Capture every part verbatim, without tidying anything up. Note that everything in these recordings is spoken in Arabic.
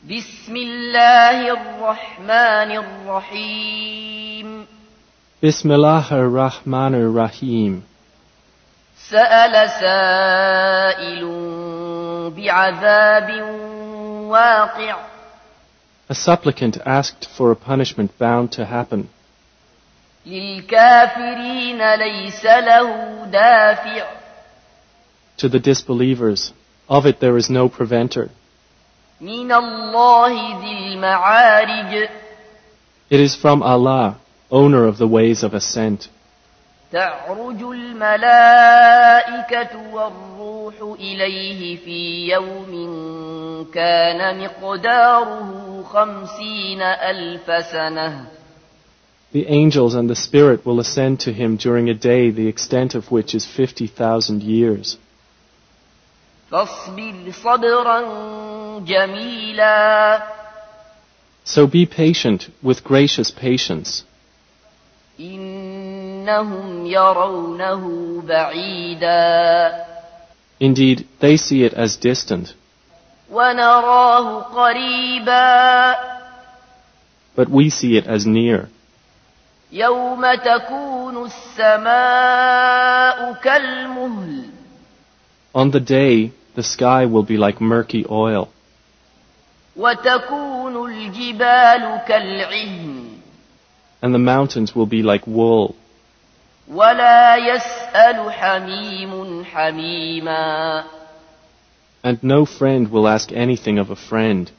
بسم الله الرحمن الرحيم بسم الله الرحمن الرحيم سأل سائل بعذاب واقع A supplicant asked for a punishment bound to happen. للكافرين ليس له دافع To the disbelievers, of it there is no preventer. من الله ذي المعارج It is from Allah, owner of the ways of ascent. تعرج الملائكة والروح إليه في يوم كان مقداره خمسين ألف سنة The angels and the Spirit will ascend to him during a day the extent of which is fifty thousand years. فاصبر صبرا جميلا So be patient with gracious patience. إنهم يرونه بعيدا Indeed, they see it as distant, ونراه قريبا but we see it as near. يوم تكون السماء كالمهل On the day, the sky will be like murky oil, وتكون الجبال كالعهن and the mountains will be like wool, ولا يسأل حميم حميما and no friend will ask anything of a friend.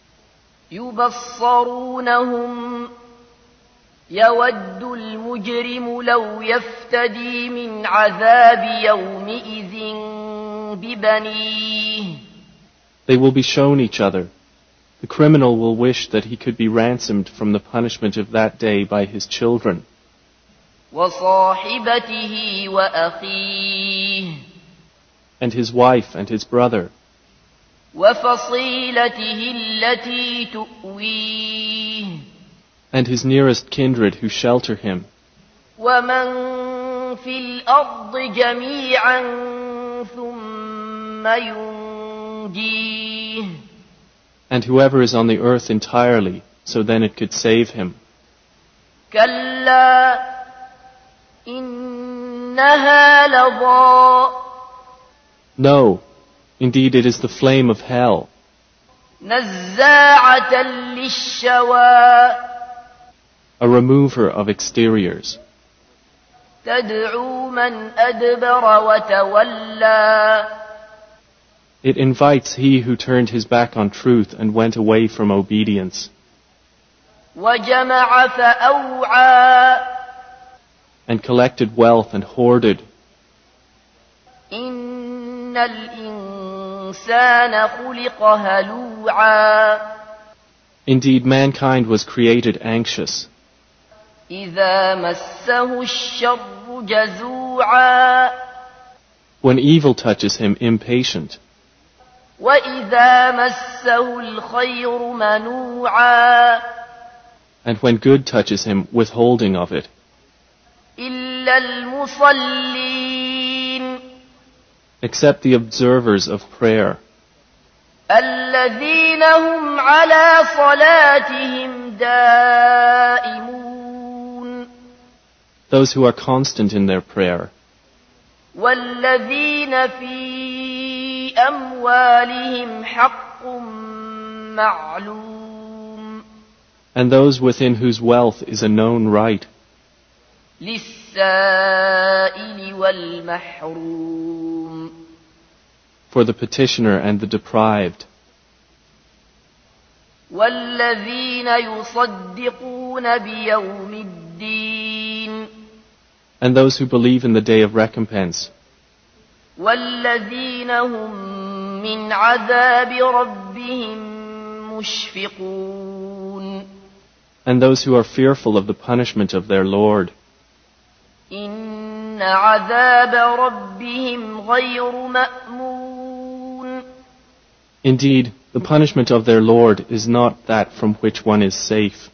يبصرونهم يود المجرم لو يفتدي من عذاب يومئذ ببنيه They will be shown each other. The criminal will wish that he could be ransomed from the punishment of that day by his children, وصاحبته وأخيه and his wife and his brother, وفصيلته التي تؤويه and his nearest kindred who shelter him, ومن في الأرض جميعا ثم ينجيه and whoever is on the earth entirely, so then it could save him. كلا إنها لظى No, indeed it is the flame of hell, نزاعة للشوى a remover of exteriors. تدعو من أدبر وتولى It invites he who turned his back on truth and went away from obedience, وجمع فأوعى and collected wealth and hoarded. إن الإنسان خلق هلوعا Indeed, mankind was created anxious. إذا مسه الشر جزوعا When evil touches him, impatient. وإذا مسه الخير منوعا And when good touches him, withholding of it. إلا المصلين Except the observers of prayer, الذين هم على صلاتهم دائمون those who are constant in their prayer, والذين في أموالهم حق معلوم and those within whose wealth is a known right, للسائل والمحروم for the petitioner and the deprived, والذين يصدقون بيوم الدين and those who believe in the day of recompense, والذين هم من عذاب ربهم مشفقون and those who are fearful of the punishment of their Lord. إن عذاب ربهم غير مأمون Indeed, the punishment of their Lord is not that from which one is safe.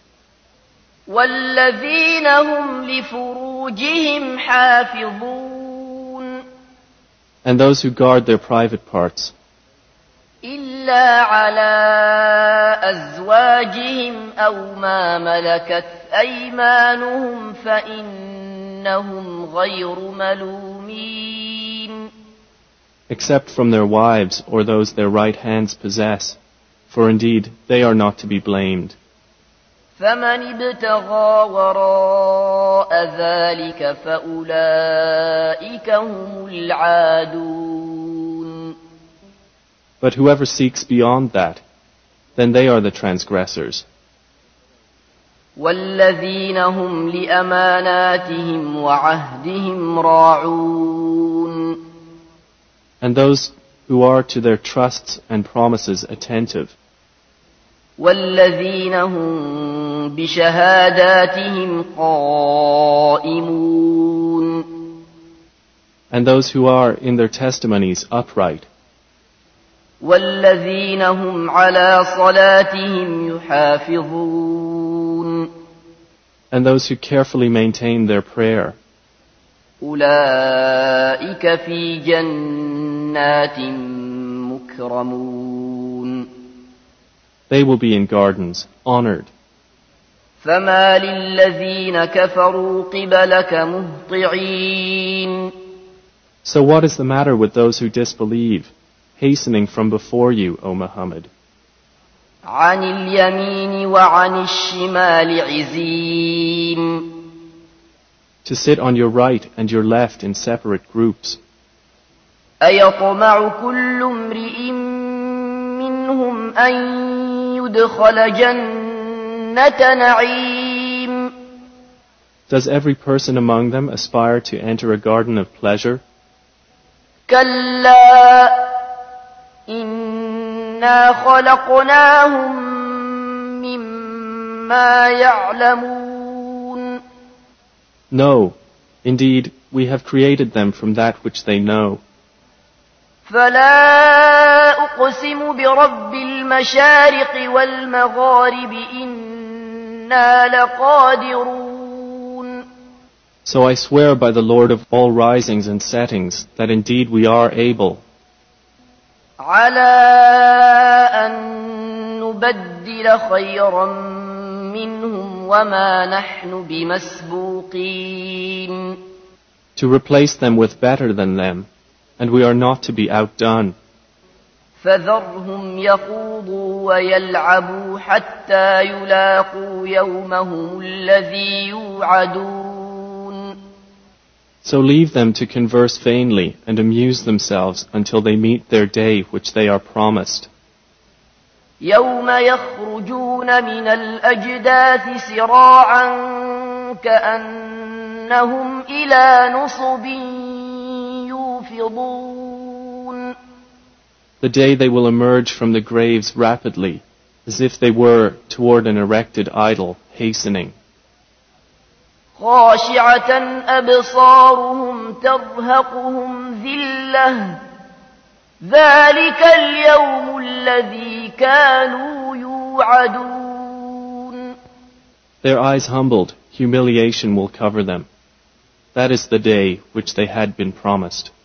والذين هم لفروجهم حافظون And those who guard their private parts, إلا على أزواجهم أو ما ملكت أيمانهم فإنهم غير ملومين. Except from their wives or those their right hands possess, for indeed they are not to be blamed. فمن ابتغى وراء ذلك فأولئك هم العادون. But whoever seeks beyond that, then they are the transgressors. والذين هم لأماناتهم وعهدهم راعون. And those who are to their trusts and promises attentive. والذين هم بشهاداتهم قائمون. And those who are in their testimonies upright. والذين هم على صلاتهم يحافظون. And those who carefully maintain their prayer. أولئك في جنات مكرمون. They will be in gardens, honored. فما للذين كفروا قبلك مهطعين. So what is the matter with those who disbelieve, hastening from before you, O Muhammad? عن اليمين وعن الشمال عزين. To sit on your right and your left in separate groups. أيطمع كل امرئ منهم أن يدخل جنة نعيم. Does every person among them aspire to enter a garden of pleasure? كلا إنا خلقناهم مما يعلمون. No, indeed, we have created them from that which they know. فلا أقسم برب المشارق والمغارب إنا لقادرون. So I swear by the Lord of all risings and settings that indeed we are able على أن نبدل خيرا منهم وما نحن بمسبوقين. to replace them with better than them, and we are not to be outdone. فذرهم يخوضوا ويلعبوا حتى يلاقوا يومهم الذي يوعدون. So leave them to converse vainly and amuse themselves until they meet their day which they are promised. يوم يخرجون من الأجداث سراعا كأنهم إلى نصب يوفضون. The day they will emerge from the graves rapidly, as if they were toward an erected idol hastening. خاشعة أبصارهم ترهقهم ذلة ذلك اليوم الذي كانوا يوعدون. Their eyes humbled, humiliation will cover them. That is the day which they had been promised.